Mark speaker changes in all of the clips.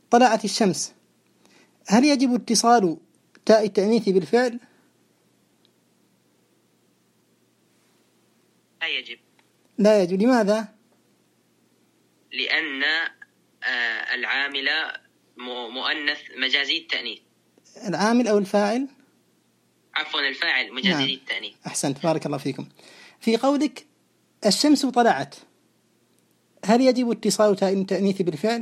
Speaker 1: طلعت الشمس، هل يجب اتصال تاء التأنيث بالفعل؟
Speaker 2: لا يجب.
Speaker 1: لا يجب، لماذا؟
Speaker 2: لأن العامل مؤنث مجازي التأنيث.
Speaker 1: العامل أو الفاعل؟
Speaker 2: عفوا الفاعل مجازي التأنيث.
Speaker 1: أحسنت، بارك الله فيكم. في قولك الشمس طلعت، هل يجب اتصال تاء التأنيث بالفعل؟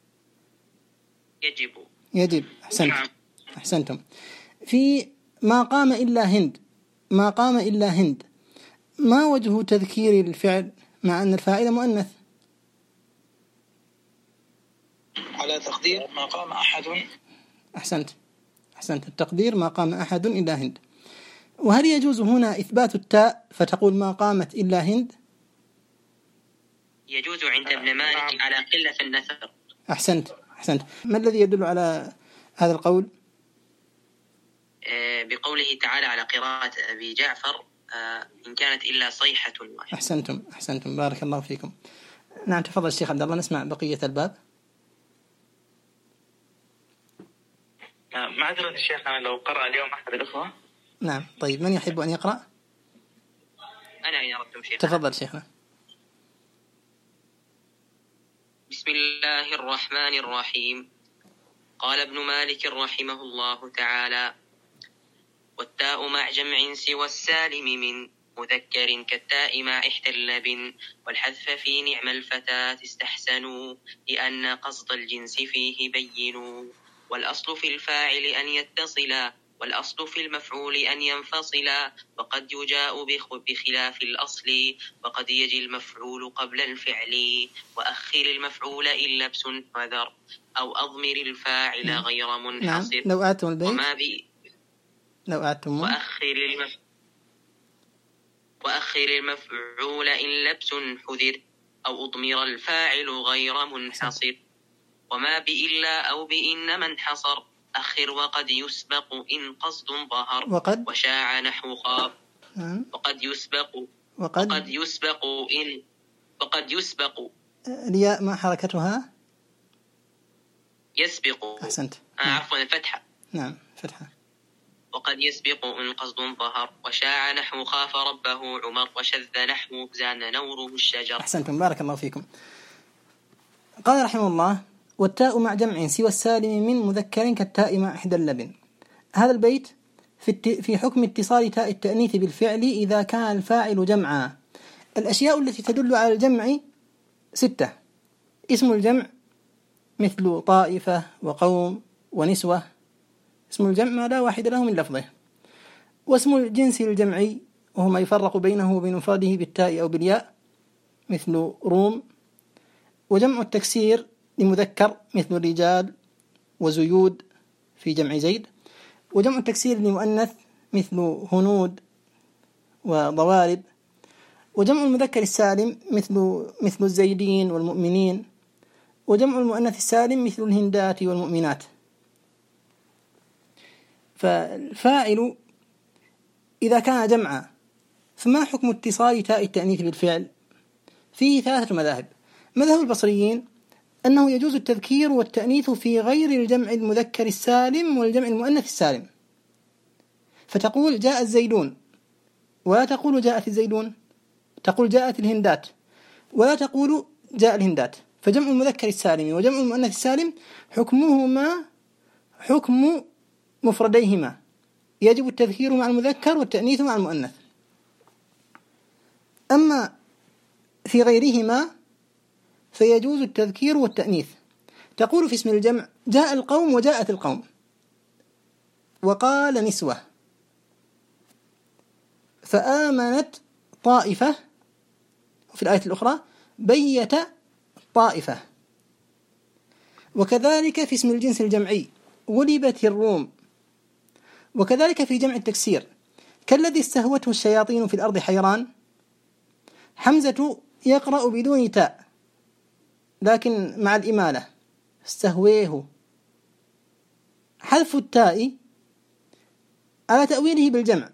Speaker 2: يجب.
Speaker 1: أحسنتم. في ما قام إلا هند، ما قام إلا هند، ما وجه تذكير الفعل مع أن الفاعل مؤنث؟
Speaker 3: على تقدير ما قام أحد.
Speaker 1: أحسنت، التقدير ما قام أحد إلا هند. وهل يجوز هنا إثبات التاء فتقول ما قامت إلا هند؟
Speaker 2: يجوز عند ابن مالك على قلة النثر.
Speaker 1: أحسنت. ما الذي يدل على هذا القول؟
Speaker 2: بقوله تعالى على قراءة أبي جعفر إن كانت إلا صيحة واحدة.
Speaker 1: أحسنتم، بارك الله فيكم. نعم، تفضل الشيخ عبد الله، نسمع بقية الباب.
Speaker 3: معذرة الشيخ، أنا لو قرأ اليوم أحد الأخوة.
Speaker 1: نعم، طيب، من يحب أن يقرأ؟
Speaker 2: أنا إن أردتم شيخ.
Speaker 1: تفضل شيخنا.
Speaker 2: بسم الله الرحمن الرحيم. قال ابن مالك رحمه الله تعالى: والتاء مع جمع سوى السالم من مذكر كالتاء مع إحدى اللبن، والحذف في نعم الفتاة استحسنوا لأن قصد الجنس فيه بينوا، والأصل في الفاعل أن يتصلا والأصل في المفعول أن ينفصلا، وقد يجاء بخلاف الأصل وقد يجي المفعول قبل الفعل، وأخر المفعول إن لبس وذر أو أضمر الفاعل غير منحصر.
Speaker 1: نعم، لو أعدتم البيت.
Speaker 2: وأخر المفعول إن لبس حذر أو أضمر الفاعل غير منحصر، وما بإلا أو بإن من حصر أخر، وقد يسبق إن قصد ظهر وشاع نحو خاف. وقد يسبق
Speaker 1: الياء ما حركتها؟
Speaker 2: يسبق.
Speaker 1: أحسنت.
Speaker 2: عفوا الفتحة.
Speaker 1: نعم، فتحة.
Speaker 2: وقد يسبق إن قصد ظهر وشاع نحو خاف ربه عمر وشذ نحو زان نوره الشجر.
Speaker 1: أحسنتم، بارك الله فيكم. قال رحمه الله: والتاء مع جمع سوى السالم من مذكر كالتاء مع إحدى اللبن. هذا البيت في حكم اتصال تاء التأنيث بالفعل إذا كان الفاعل جمعا. الأشياء التي تدل على الجمع 6: اسم الجمع مثل طائفة وقوم ونسوة، اسم الجمع ما لا واحد له من لفظه. واسم الجنس الجمعي وهو ما يفرق بينه وبين مفرده بالتاء أو بالياء مثل روم. وجمع التكسير لمذكر مثل رجال وزيود في جمع زيد. وجمع التكسير لمؤنث مثل هنود وضوارب. وجمع المذكر السالم مثل الزيدين والمؤمنين. وجمع المؤنث السالم مثل الهندات والمؤمنات. فالفاعل إذا كان جمعا فما حكم اتصال تاء التأنيث بالفعل؟ فيه 3 مذاهب. مذهب البصريين أنه يجوز التذكير والتأنيث في غير الجمع المذكر السالم والجمع المؤنث السالم، فتقول جاء الزيدون ولا تقول جاءت الزيدون، تقول جاءت الهندات ولا تقول جاء الهندات. فجمع المذكر السالم وجمع المؤنث السالم حكمهما حكم مفرديهما، يجب التذكير مع المذكر والتأنيث مع المؤنث. أما في غيرهما فيجوز التذكير والتأنيث. تقول في اسم الجمع جاء القوم وجاءت القوم، وقال نسوة، فآمنت طائفة، وفي الآية الأخرى بيت طائفة. وكذلك في اسم الجنس الجمعي غلبت الروم. وكذلك في جمع التكسير كالذي استهوته الشياطين في الأرض حيران. حمزة يقرأ بدون تاء لكن مع الإمالة استهويه. حذف التاء على تأويله بالجمع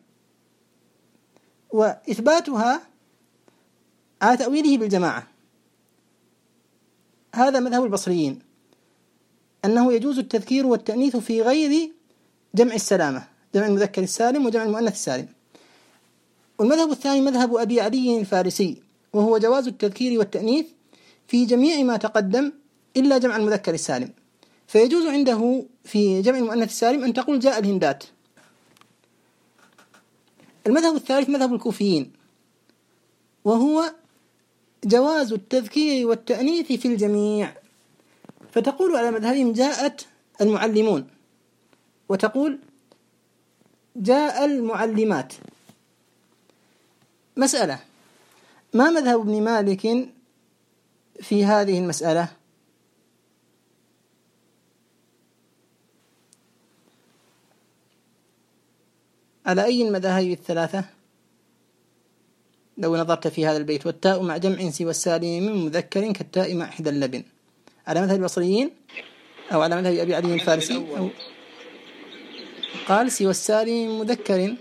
Speaker 1: وإثباتها على تأويله بالجماعة. هذا مذهب البصريين. أنه يجوز التذكير والتأنيث في غير جمع السلامة، جمع المذكر السالم وجمع المؤنث السالم. والمذهب الثاني مذهب أبي علي الفارسي، وهو جواز التذكير والتأنيث في جميع ما تقدم إلا جمع المذكر السالم، فيجوز عنده في جمع المؤنث السالم أن تقول جاء الهندات. المذهب الثالث مذهب الكوفيين، وهو جواز التذكير والتأنيث في الجميع، فتقول على مذهبهم جاءت المعلمون، وتقول جاء المعلمات. مسألة: ما مذهب ابن مالك في هذه المسألة؟ على أي المذاهب الثلاثة لو نظرت في هذا البيت؟ والتاء مع جمع سوى السالم من مذكر كالتاء مع إحدى اللبن. على مذهب البصريين أو على مذهب أبي علي الفارسي؟ أو قال سوى السالم مذكر،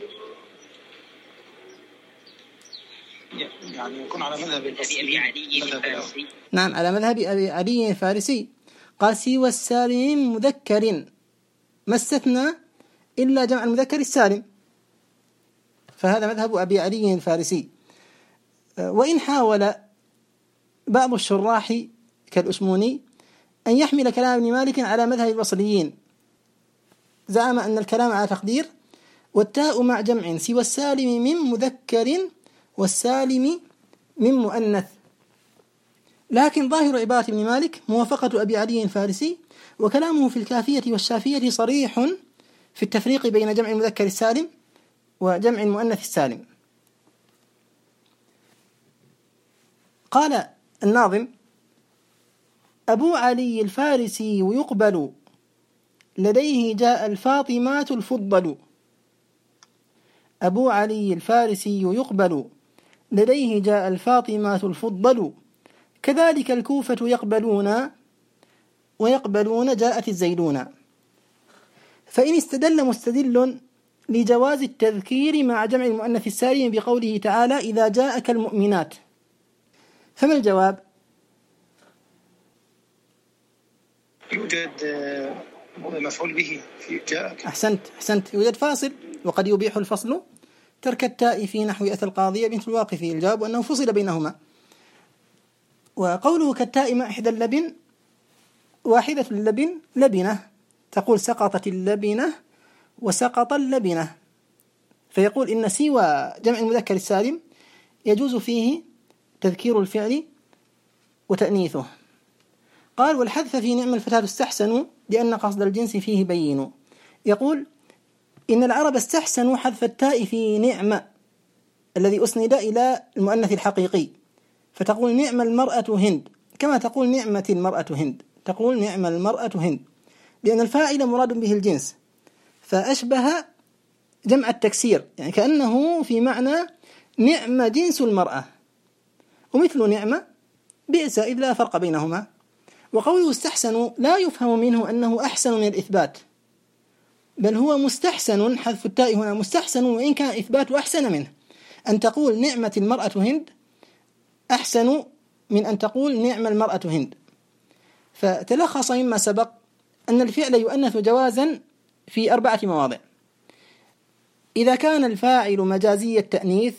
Speaker 3: يعني يكون على مذهب
Speaker 2: أبي علي الفارسي.
Speaker 1: نعم، على مذهب أبي علي الفارسي قال سوى السالم مذكر، ما استثنى إلا جمع المذكر السالم، فهذا مذهب أبي علي الفارسي. وإن حاول بعض الشراح كالأشموني أن يحمل كلام ابن مالك على مذهب البصريين، زعم أن الكلام على تقدير والتاء مع جمع سوى السالم من مذكر والسالم من مؤنث، لكن ظاهر عبارة ابن مالك موافقة أبي علي الفارسي، وكلامه في الكافية والشافية صريح في التفريق بين جمع المذكر السالم وجمع المؤنث السالم. قال الناظم: أبو علي الفارسي يقبل لديه جاء الفاطمات الفضل. أبو علي الفارسي يقبل لديه جاء الفاطمات الفضل، كذلك الكوفة يقبلون ويقبلون جاءت الزيدون. فإن استدل مستدل لجواز التذكير مع جمع المؤنث السالم بقوله تعالى إذا جاءك المؤمنات، فما الجواب؟
Speaker 3: يوجد مفعول به في جاءك.
Speaker 1: أحسنت، يوجد فاصل، وقد يبيح الفصل ترك التاء في نحو أتى القاضية بنت الواقفي. الجواب أنه فصل بينهما. وقوله كالتاء مع إحدى اللبن، واحدة اللبن لبنة، تقول سقطت اللبنة وسقط اللبنة، فيقول إن سوى جمع المذكر السالم يجوز فيه تذكير الفعل وتأنيثه. قال: والحذف في نعم الفتاة استحسنوا لأن قصد الجنس فيه بين. يقول إن العرب استحسنوا حذف التاء في نعم الذي أسند إلى المؤنث الحقيقي، فتقول نعم المرأة هند، كما تقول نعمة المرأة هند، تقول نعم المرأة هند، لأن الفاعل مراد به الجنس، فأشبه جمع التكسير، يعني كأنه في معنى نعم جنس المرأة، ومثل نعمة بئس إذ لا فرق بينهما. وقوله استحسنوا لا يفهم منه أنه أحسن من الإثبات، بل هو مستحسن، حذف التاء هنا مستحسن، وإن كان إثبات أحسن منه. أن تقول نعمة المرأة هند أحسن من أن تقول نعم المرأة هند. فتلخص مما سبق أن الفعل يؤنث جوازا في 4 مواضع: إذا كان الفاعل مجازي التأنيث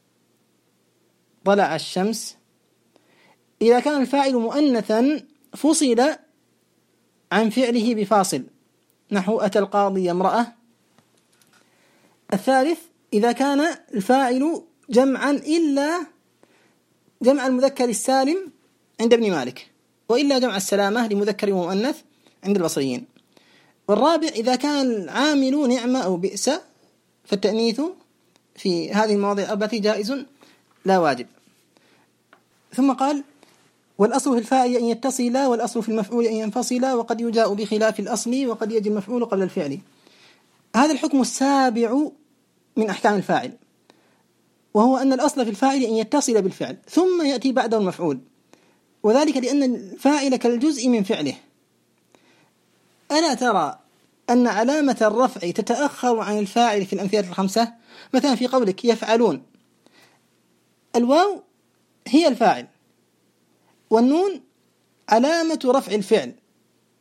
Speaker 1: طلع الشمس، إذا كان الفاعل مؤنثا فصل عن فعله بفاصل نحو أتى القاضي امرأة. الثالث إذا كان الفاعل جمعا إلا جمع المذكر السالم عند ابن مالك، وإلا جمع السلامة لمذكر ومؤنث عند البصريين. والرابع إذا كان العامل نعمة أو بئس، فالتأنيث في هذه المواضع 4 جائز لا واجب. ثم قال: والأصل في الفاعل أن يتصل، والأصل في المفعول أن ينفصل، وقد يجاء بخلاف الأصل، وقد يجي المفعول قبل الفعل. هذا الحكم السابع من أحكام الفاعل، وهو أن الأصل في الفاعل أن يتصل بالفعل ثم يأتي بعده المفعول، وذلك لأن الفاعل كالجزء من فعله. ألا ترى أن علامة الرفع تتأخر عن الفاعل في الأمثلة 5؟ مثلا في قولك يفعلون، الواو هي الفاعل، والنون علامة رفع الفعل،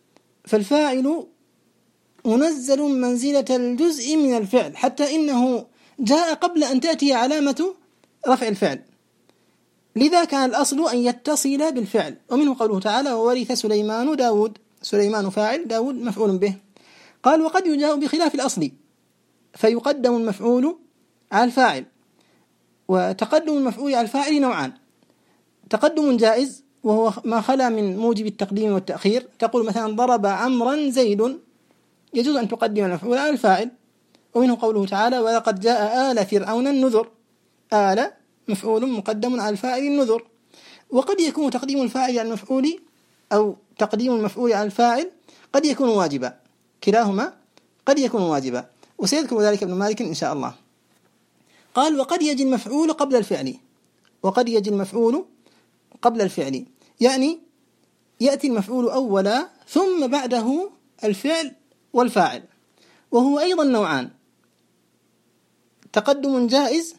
Speaker 1: فالفاعل منزل منزلة الجزء من الفعل، حتى إنه جاء قبل أن تأتي علامة رفع الفعل، لذا كان الأصل أن يتصل بالفعل. ومنه قوله تعالى: وورث سليمان داود، سليمان فاعل، داود مفعول به. قال: وقد يجاء بخلاف الأصل فيقدم المفعول على الفاعل. وتقدم المفعول على الفاعل نوعان: تقدم جائز وهو ما خلا من موجب التقديم والتأخير، تقول مثلا: ضرب عمرا زيد، يجوز أن تقدم المفعول على الفاعل. ومنه قوله تعالى: ولقد جاء آل فرعون النذر، آل مفعول مقدم على الفاعل النذر. وقد يكون تقديم الفاعل على المفعول أو تقديم المفعول على الفاعل قد يكون واجبا، كلاهما قد يكون واجبا، وسيذكر ذلك ابن مالك إن شاء الله. قال: وقد يجي المفعول قبل الفعل، وقد يجي المفعول قبل الفعل، يعني يأتي المفعول أولا ثم بعده الفعل والفاعل، وهو أيضا نوعان: تقدم جائز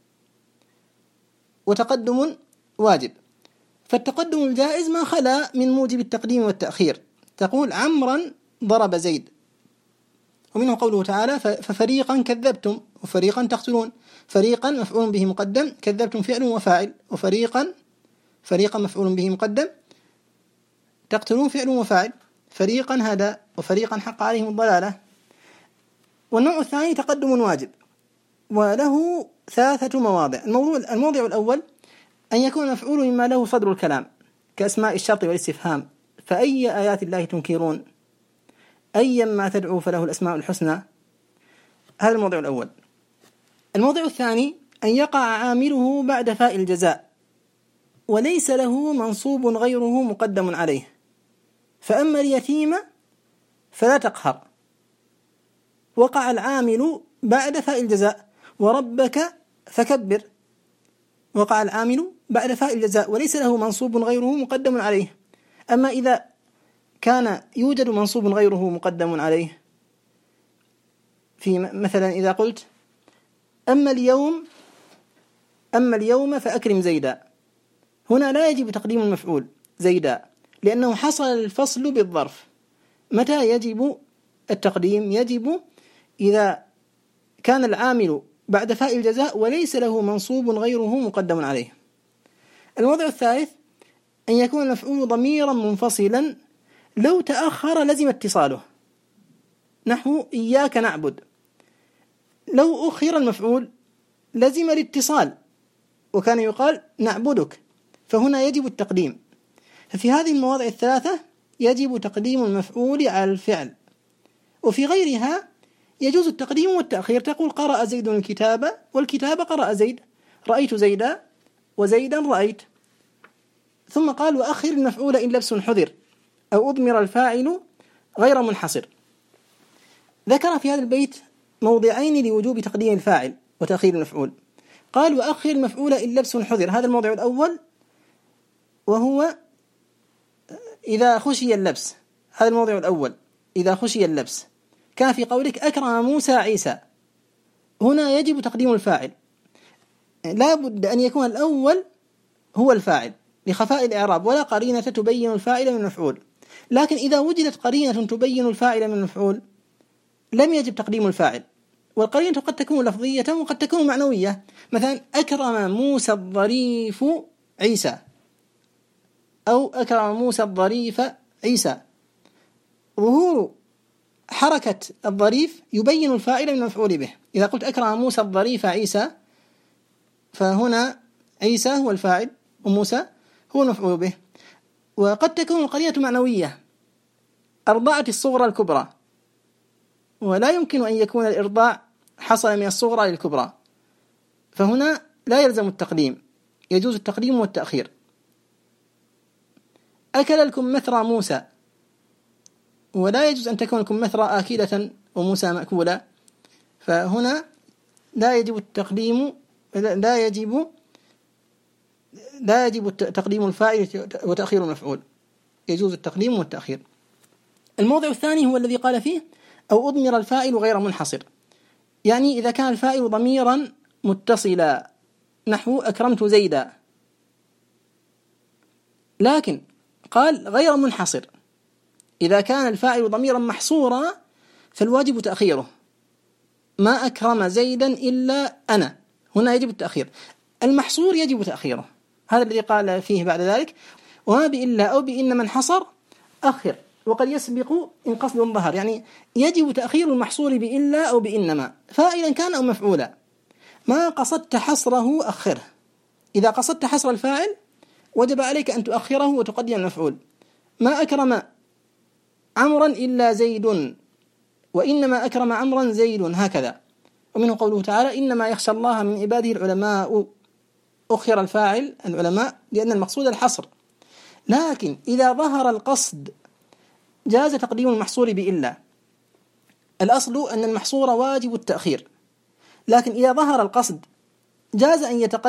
Speaker 1: وتقدم واجب. فالتقدم الجائز ما خلا من موجب التقديم والتأخير، تقول: عمرا ضرب زيد. ومنه قوله تعالى: ففريقا كذبتم وفريقا تقتلون. فريقا مفعول به مقدم، كذبتم فعل وفاعل، وفريقا مفعول به مقدم، تقتلون فعل وفاعل، فريقا هدى وفريقا حق عليهم الضلالة. والنوع الثاني تقدم واجب، وله 3 مواضع. الموضع الأول أن يكون المفعول مما له صدر الكلام، كأسماء الشرط والاستفهام: فأي آيات الله تنكرون، أيا ما تدعو فله الأسماء الحسنى. هذا الموضع الأول. الموضع الثاني أن يقع عامله بعد فاء الجزاء وليس له منصوب غيره مقدم عليه، فأما اليتيم فلا تقهر، وقع العامل بعد فاء الجزاء، وربك فكبر، وقع العامل بعد فاء الجزاء وليس له منصوب غيره مقدم عليه. أما إذا كان يوجد منصوب غيره مقدم عليه، في مثلا إذا قلت: أما اليوم فأكرم زيدا، هنا لا يجب تقديم المفعول زيدا، لأنه حصل الفصل بالظرف. متى يجب التقديم؟ يجب إذا كان العامل بعد فاء الجزاء وليس له منصوب غيره مقدم عليه. الموضع الثالث أن يكون المفعول ضميرا منفصلا لو تأخر لزم اتصاله، نحو إياك نعبد، لو أخر المفعول لزم الاتصال وكان يقال نعبدك، فهنا يجب التقديم. ففي هذه المواضع الثلاثة يجب تقديم المفعول على الفعل، وفي غيرها يجوز التقديم والتأخير. تقول: قرأ زيد الكتاب، والكتاب قرأ زيد، رأيت زيدا وزيدا رأيت. ثم قال: وأخر المفعول إن لبس حذر، أو أضمر الفاعل غير منحصر. ذكر في هذا البيت موضعين لوجوب تقديم الفاعل وتأخير المفعول. قال: وأخر المفعول إن لبس حذر، هذا الموضع الأول، وهو إذا خشي اللبس. هذا الموضع الأول إذا خشي اللبس، كان في قولك: أكرم موسى عيسى، هنا يجب تقديم الفاعل، لا بد أن يكون الأول هو الفاعل لخفاء الإعراب، ولا قرينة تبين الفاعل من المفعول. لكن إذا وجدت قرينة تبين الفاعل من المفعول لم يجب تقديم الفاعل، والقرينة قد تكون لفظية وقد تكون معنوية. مثلا: أكرم موسى الظريف عيسى، أو أكرم موسى الظريف عيسى. ظهور حركة الظريف يبين الفاعل من المفعول به. إذا قلت: أكرم موسى الظريف عيسى، فهنا عيسى هو الفاعل وموسى هو المفعول به. وقد تكون القرينة معنوية: أرضعت الصغرى الكبرى، ولا يمكن أن يكون الإرضاع حصل من الصغرى للكبرى، فهنا لا يلزم التقديم، يجوز التقديم والتأخير. أكل الكمثرى موسى، ولا يجوز أن تكون الكمثرى آكلة وموسى مأكولا، فهنا لا يجب التقديم، لا يجب تقديم الفاعل وتأخير المفعول، يجوز التقديم والتأخير. الموضع الثاني هو الذي قال فيه: أو أضمر الفاعل غير منحصر، يعني إذا كان الفاعل ضميرا متصلا، نحو أكرمت زيدا، لكن قال غير منحصر، إذا كان الفاعل ضميرا محصورا فالواجب تأخيره. ما أكرم زيدا إلا أنا، هنا يجب التأخير. المحصور يجب تأخيره، هذا الذي قال فيه بعد ذلك وما بإلا أو بإن من حصر أخر وقد يسبق إن قصد ظهر، يعني يجب تأخير المحصور بإلا أو بإنما فاعلا كان أو مفعولا. ما قصدت حصره أخره، إذا قصدت حصر الفاعل وجب عليك أن تؤخره وتقدم المفعول. ما أكرم عمرا إلا زيد، وإنما أكرم عمرا زيد، هكذا. ومنه قوله تعالى إنما يخشى الله من عباده العلماء، أخر الفاعل العلماء لأن المقصود الحصر. لكن إذا ظهر القصد جاز تقديم المحصور بإلا. الأصل أن المحصور واجب التأخير، لكن إذا ظهر القصد جاز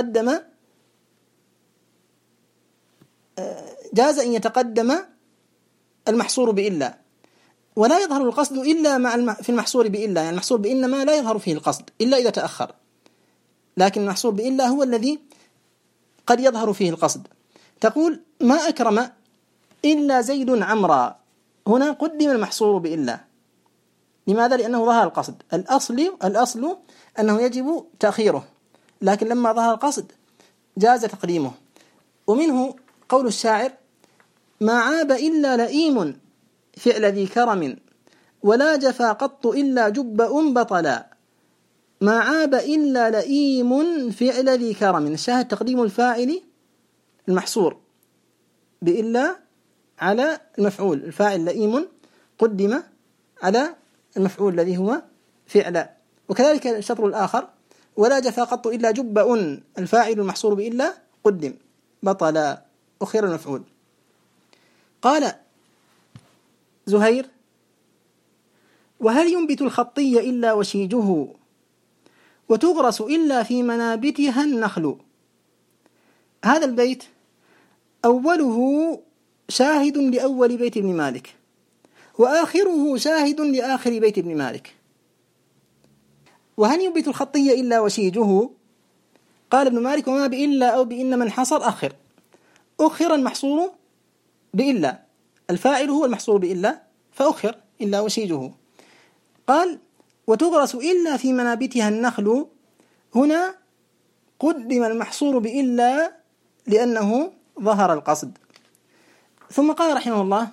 Speaker 1: أن يتقدم المحصور بإلا، ولا يظهر القصد إلا في المحصور بإلا، يعني المحصور بإنما لا يظهر فيه القصد إلا إذا تأخر، لكن المحصور بإلا هو الذي قد يظهر فيه القصد. تقول ما أكرم إلا زيد عمرا، هنا قدم المحصور بإلا. لماذا؟ لأنه ظهر القصد. الأصل أنه يجب تأخيره، لكن لما ظهر القصد جاز تقديمه. ومنه قول الشاعر ما عاب إلا لئيم فعل ذي كرم، ولا جفا قط إلا جبأ بطلا. ما عاب إلا لئيم فعل ذي كرم، الشاهد تقديم الفاعل المحصور بإلا على المفعول. الفاعل لئيم قدم على المفعول الذي هو فعل. وكذلك الشطر الآخر ولا جفا قط إلا جبأ، الفاعل المحصور بإلا قدم بطلا، أخير المفعول. قال زهير وهل ينبت الخطي إلا وشيجه، وتغرس إلا في منابتها النخل. هذا البيت أوله شاهد لأول بيت ابن مالك، وآخره شاهد لآخر بيت ابن مالك. وهل ينبت الخطي إلا وشيجه، قال ابن مالك وما بإلا أو بإن من حصر أخر المحصور بإلا، الفاعل هو المحصور بإلا فأخر إلا وشيجه. قال وتغرس إلا في منابتها النخل، هنا قدم المحصور بإلا لأنه ظهر القصد. ثم قال رحمه الله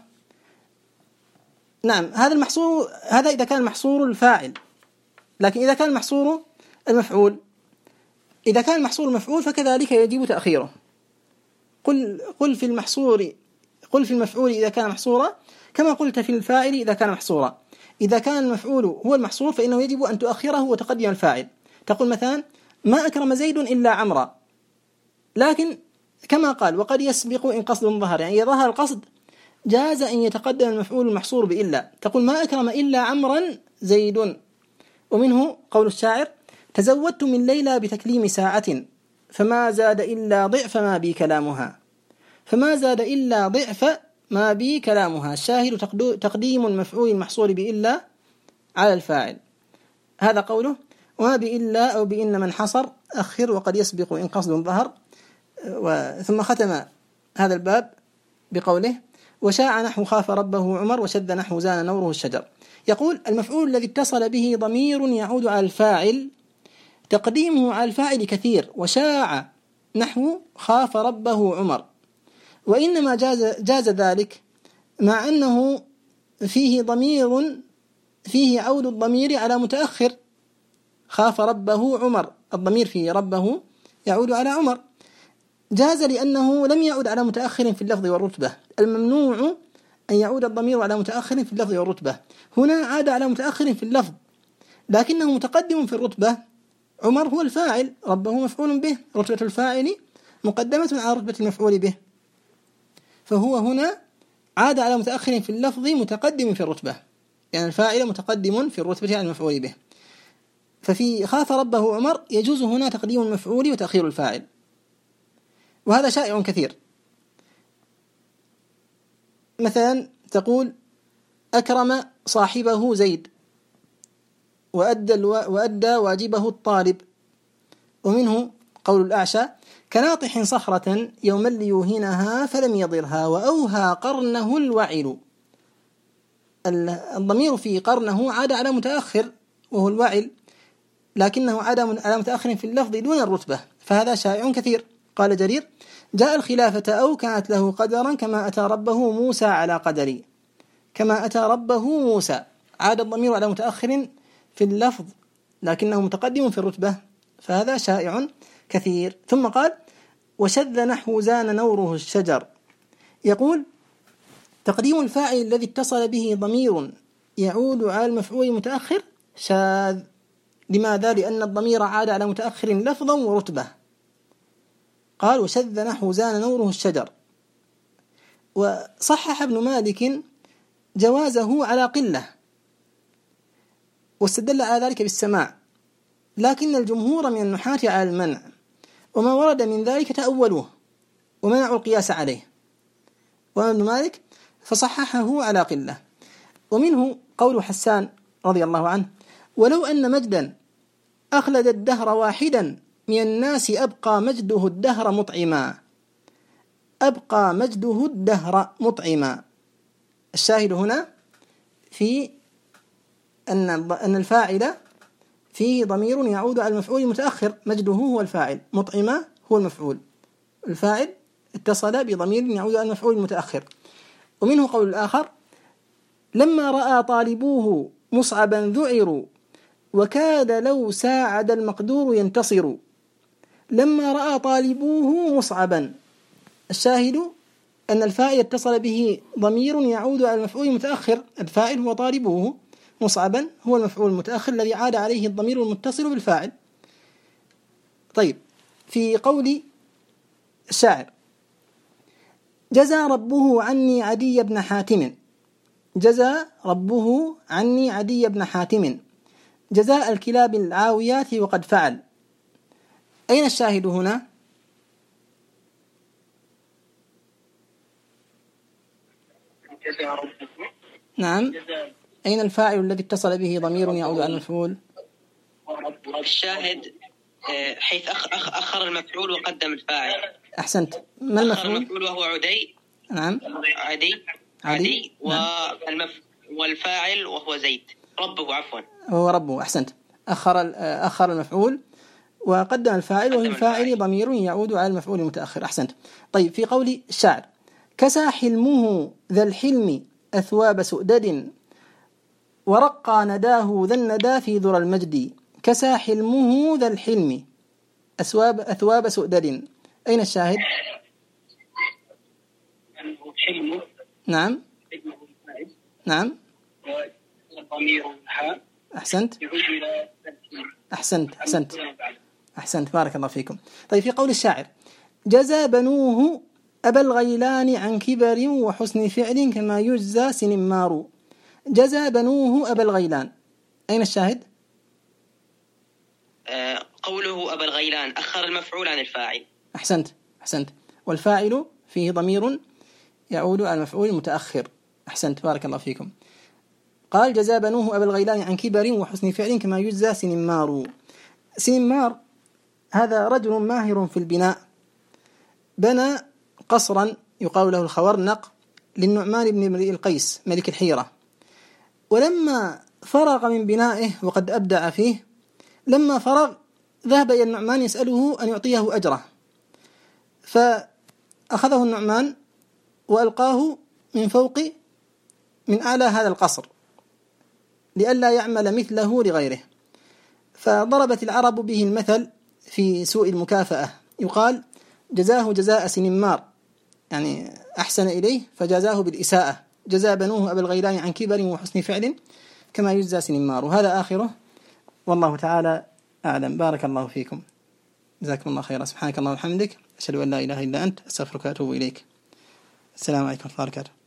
Speaker 1: نعم هذا المحصور، هذا إذا كان المحصور الفاعل، لكن إذا كان المحصور المفعول، إذا كان المحصور المفعول فكذلك يجب تأخيره. قل في المفعول إذا كان محصورا كما قلت في الفاعل إذا كان محصورا. إذا كان المفعول هو المحصور فإنه يجب أن تؤخره وتقدم الفاعل. تقول مثلا ما أكرم زيد إلا عمرا، لكن كما قال وقد يسبق إن قصد ظهر، يعني إذا ظهر القصد جاز أن يتقدم المفعول المحصور بإلا. تقول ما أكرم إلا عمرا زيد. ومنه قول الشاعر تزودت من ليلى بتكليم ساعة، فما زاد إلا ضعف ما بي كلامها. فما زاد إلا ضعف ما بي كلامها، الشاهد تقديم المفعول المحصور بإلا على الفاعل. هذا قوله وما بإلا أو بإن من حصر أخر وقد يسبق إن قصد ظهر. ثم ختم هذا الباب بقوله وشاع نحو خاف ربه عمر، وشد نحو زان نوره الشجر. يقول المفعول الذي اتصل به ضمير يعود على الفاعل تقديمه على الفاعل كثير، وشاع نحو خاف ربه عمر، وإنما جاز ذلك مع أنه فيه عود الضمير على متأخر. خاف ربه عمر، الضمير في ربه يعود على عمر، جاز لأنه لم يعود على متأخر في اللفظ والرتبة. الممنوع أن يعود الضمير على متأخر في اللفظ والرتبة، هنا عاد على متأخر في اللفظ لكنه متقدم في الرتبة. عمر هو الفاعل، ربه مفعول به، رتبة الفاعل مقدمة على رتبة المفعول به، فهو هنا عاد على متأخر في اللفظ متقدم في الرتبة، يعني الفاعل متقدم في الرتبة على المفعول به. ففي خاف ربه عمر يجوز هنا تقديم المفعول وتأخير الفاعل، وهذا شائع كثير. مثلا تقول أكرم صاحبه زيد، وأدى واجبه الطالب. ومنه قول الأعشى كناطح صخرة يوما ليوهنها فلم يضرها، وأوهى قرنه الوعل. الضمير في قرنه عاد على متأخر وهو الواعل، لكنه عاد على متأخر في اللفظ دون الرتبة، فهذا شائع كثير. قال جرير: جاء الخلافة أو كانت له قدرا كما أتى ربه موسى على قدري. كما أتى ربه موسى، عاد الضمير على متأخر في اللفظ لكنه متقدم في الرتبة، فهذا شائع كثير. ثم قال: وشذ نحو زان نوره الشجر. يقول: تقديم الفاعل الذي اتصل به ضمير يعود على المفعول المتأخر شاذ. لماذا؟ لأن الضمير عاد على متأخر لفظا ورتبة. قال: وشذ نحو زان نوره الشجر. وصحح ابن مالك جوازه على قلة، واستدل على ذلك بالسماع، لكن الجمهور من النحاة على المنع، وما ورد من ذلك تأولوه ومنعوا القياس عليه. وأما ابن مالك فصححه على قلة. ومنه قول حسان رضي الله عنه: ولو أن مجدا أخلد الدهر واحدا من الناس أبقى مجده الدهر مطعما. أبقى مجده الدهر مطعما. الشاهد هنا في أن الفاعل فيه ضمير يعود على المفعول المتأخر، مجده هو الفاعل، مطعما هو المفعول. الفاعل اتصل بضمير يعود على المفعول المتأخر. ومنه قول الآخر: لما رأى طالبوه مصعبا ذعروا وكاد لو ساعد المقدور ينتصر. لما رأى طالبوه مصعبا. الشاهد أن الفاعل اتصل به ضمير يعود على المفعول المتأخر، الفاعل هو طالبوه، مصعبا هو المفعول المتأخر الذي عاد عليه الضمير المتصل بالفاعل. طيب، في قول الشاعر: جزى ربه عني عدي بن حاتم. جزى ربه عني عدي بن حاتم جزاء الكلاب العاويات وقد فعل. أين الشاهد هنا؟ نعم، أين الفاعل الذي اتصل به ضمير يعود على المفعول؟
Speaker 2: الشاهد حيث أخر المفعول وقدم الفاعل.
Speaker 1: أحسنت. ما المفعول؟
Speaker 2: المفعول وهو عدي.
Speaker 1: نعم،
Speaker 2: عدي والفاعل وهو زيد. ربه، عفوا،
Speaker 1: هو ربه. أحسنت. أخر المفعول وقدم الفاعل، وهو الفاعل ضمير يعود على المفعول المتأخر. أحسنت. طيب، في قول الشاعر: كسى حلمه ذا الحلم أثواب سؤدد ورقى نداه ذا الندى في ذرى المجد. كسى حلمه ذا الحلم أثواب سؤدد. أين الشاهد؟ نعم نعم، أحسنت بارك الله فيكم. طيب، في قول الشاعر: جزى بنوه أبا الغيلان عن كبر وحسن فعل كما يجزى سنمار. جزى بنوه أبا الغيلان. أين الشاهد؟
Speaker 2: قوله أبا الغيلان أخر المفعول عن الفاعل.
Speaker 1: أحسنت. والفاعل فيه ضمير يعود على المفعول المتأخر. أحسنت بارك الله فيكم. قال: جزى بنوه أبا الغيلان عن كبر وحسن فعل كما يجزى سنمار. سنمار هذا رجل ماهر في البناء، بنى قصرا يقال له الخورنق للنعمان بن امرئ القيس ملك الحيرة. ولما فرغ من بنائه وقد أبدع فيه، لما فرغ ذهب إلى النعمان يسأله أن يعطيه أجره، فأخذه النعمان وألقاه من أعلى هذا القصر لئلا يعمل مثله لغيره. فضربت العرب به المثل في سوء المكافأة، يقال: جزاه جزاء سنمار، يعني أحسن إليه فجزاه بالإساءة. جزى بنوه أبا الغيلان عن كبر وحسن فعل كما يجزى سنمار. وهذا آخره، والله تعالى أعلم. بارك الله فيكم، جزاكم الله خيرا. سبحانك اللهم وبحمدك، أشهد أن لا إله إلا أنت، أستغفرك وأتوب إليك. السلام عليكم ورحمة الله وبركاته.